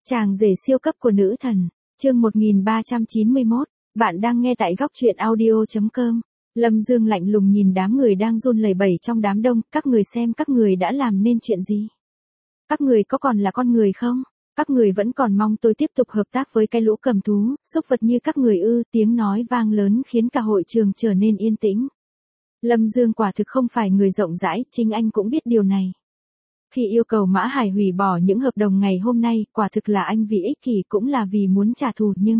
Chàng rể siêu cấp của nữ thần, chương 1391, bạn đang nghe tại góc truyện audio.com. Lâm Dương lạnh lùng nhìn đám người đang run lẩy bẩy trong đám đông, các người xem các người đã làm nên chuyện gì? Các người có còn là con người không? Các người vẫn còn mong tôi tiếp tục hợp tác với cái lũ cầm thú, xúc vật như các người ư? Tiếng nói vang lớn khiến cả hội trường trở nên yên tĩnh. Lâm Dương quả thực không phải người rộng rãi, chính anh cũng biết điều này. Khi yêu cầu Mã Hải hủy bỏ những hợp đồng ngày hôm nay, quả thực là anh vì ích kỷ cũng là vì muốn trả thù, nhưng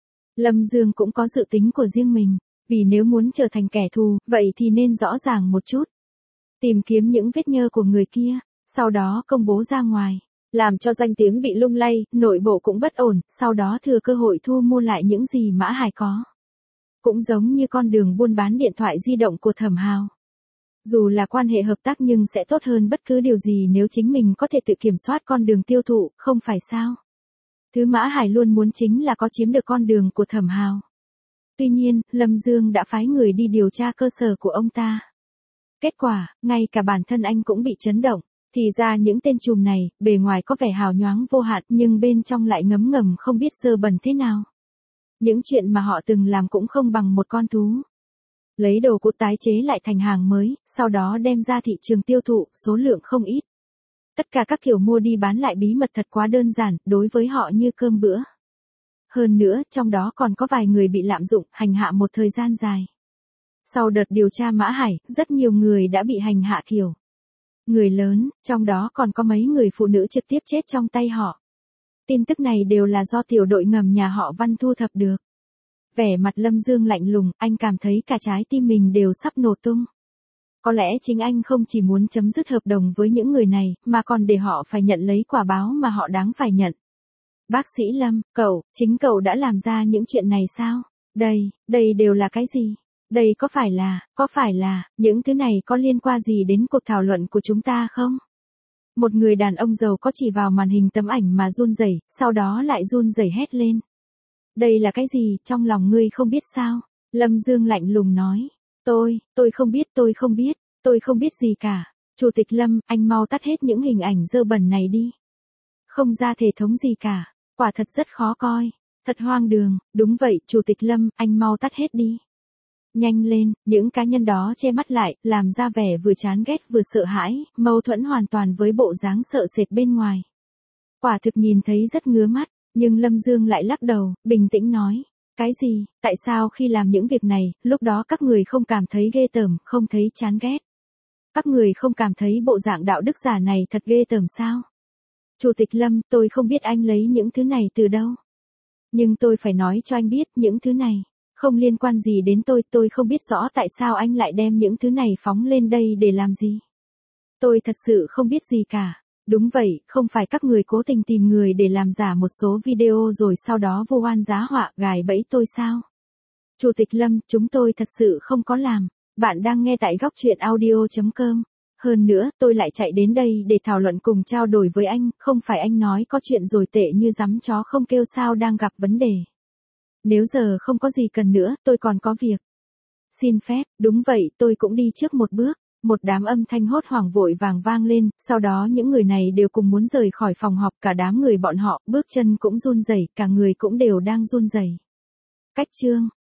Lâm Dương cũng có dự tính của riêng mình, vì nếu muốn trở thành kẻ thù, vậy thì nên rõ ràng một chút. Tìm kiếm những vết nhơ của người kia, sau đó công bố ra ngoài, làm cho danh tiếng bị lung lay, nội bộ cũng bất ổn, sau đó thừa cơ hội thu mua lại những gì Mã Hải có. Cũng giống như con đường buôn bán điện thoại di động của Thẩm Hào. Dù là quan hệ hợp tác nhưng sẽ tốt hơn bất cứ điều gì nếu chính mình có thể tự kiểm soát con đường tiêu thụ, không phải sao? Thứ Mã Hải luôn muốn chính là có chiếm được con đường của Thẩm Hào. Tuy nhiên, Lâm Dương đã phái người đi điều tra cơ sở của ông ta. Kết quả, ngay cả bản thân anh cũng bị chấn động. Thì ra những tên trùm này, bề ngoài có vẻ hào nhoáng vô hạn nhưng bên trong lại ngấm ngầm không biết dơ bẩn thế nào. Những chuyện mà họ từng làm cũng không bằng một con thú. Lấy đồ cũ tái chế lại thành hàng mới, sau đó đem ra thị trường tiêu thụ, số lượng không ít. Tất cả các kiểu mua đi bán lại bí mật thật quá đơn giản, đối với họ như cơm bữa. Hơn nữa, trong đó còn có vài người bị lạm dụng, hành hạ một thời gian dài. Sau đợt điều tra Mã Hải, rất nhiều người đã bị hành hạ kiểu người lớn, trong đó còn có mấy người phụ nữ trực tiếp chết trong tay họ. Tin tức này đều là do tiểu đội ngầm nhà họ Văn thu thập được. Vẻ mặt Lâm Dương lạnh lùng, anh cảm thấy cả trái tim mình đều sắp nổ tung. Có lẽ chính anh không chỉ muốn chấm dứt hợp đồng với những người này, mà còn để họ phải nhận lấy quả báo mà họ đáng phải nhận. Bác sĩ Lâm, chính cậu đã làm ra những chuyện này sao? Đây đều là cái gì? Đây có phải là, những thứ này có liên quan gì đến cuộc thảo luận của chúng ta không? Một người đàn ông giàu có chỉ vào màn hình tấm ảnh mà run rẩy, sau đó lại run rẩy hét lên. Đây là cái gì, trong lòng ngươi không biết sao? Lâm Dương lạnh lùng nói. Tôi không biết gì cả. Chủ tịch Lâm, anh mau tắt hết những hình ảnh dơ bẩn này đi. Không ra thể thống gì cả, quả thật rất khó coi, thật hoang đường, đúng vậy, Chủ tịch Lâm, anh mau tắt hết đi. Nhanh lên, những cá nhân đó che mắt lại, làm ra vẻ vừa chán ghét vừa sợ hãi, mâu thuẫn hoàn toàn với bộ dáng sợ sệt bên ngoài. Quả thực nhìn thấy rất ngứa mắt, nhưng Lâm Dương lại lắc đầu, bình tĩnh nói. Cái gì, tại sao khi làm những việc này, lúc đó các người không cảm thấy ghê tởm, không thấy chán ghét? Các người không cảm thấy bộ dạng đạo đức giả này thật ghê tởm sao? Chủ tịch Lâm, tôi không biết anh lấy những thứ này từ đâu. Nhưng tôi phải nói cho anh biết, những thứ này không liên quan gì đến tôi không biết rõ tại sao anh lại đem những thứ này phóng lên đây để làm gì. Tôi thật sự không biết gì cả. Đúng vậy, không phải các người cố tình tìm người để làm giả một số video rồi sau đó vu oan giá họa gài bẫy tôi sao? Chủ tịch Lâm, chúng tôi thật sự không có làm. Bạn đang nghe tại góc truyện audio.com. Hơn nữa, tôi lại chạy đến đây để thảo luận cùng trao đổi với anh, không phải anh nói có chuyện rồi tệ như dắm chó không kêu sao đang gặp vấn đề. Nếu giờ không có gì cần nữa, tôi còn có việc. Xin phép, đúng vậy, tôi cũng đi trước một bước. Một đám âm thanh hốt hoảng vội vàng vang lên, sau đó những người này đều cùng muốn rời khỏi phòng họp, cả đám người bọn họ, bước chân cũng run rẩy, cả người cũng đều đang run rẩy. Cách chương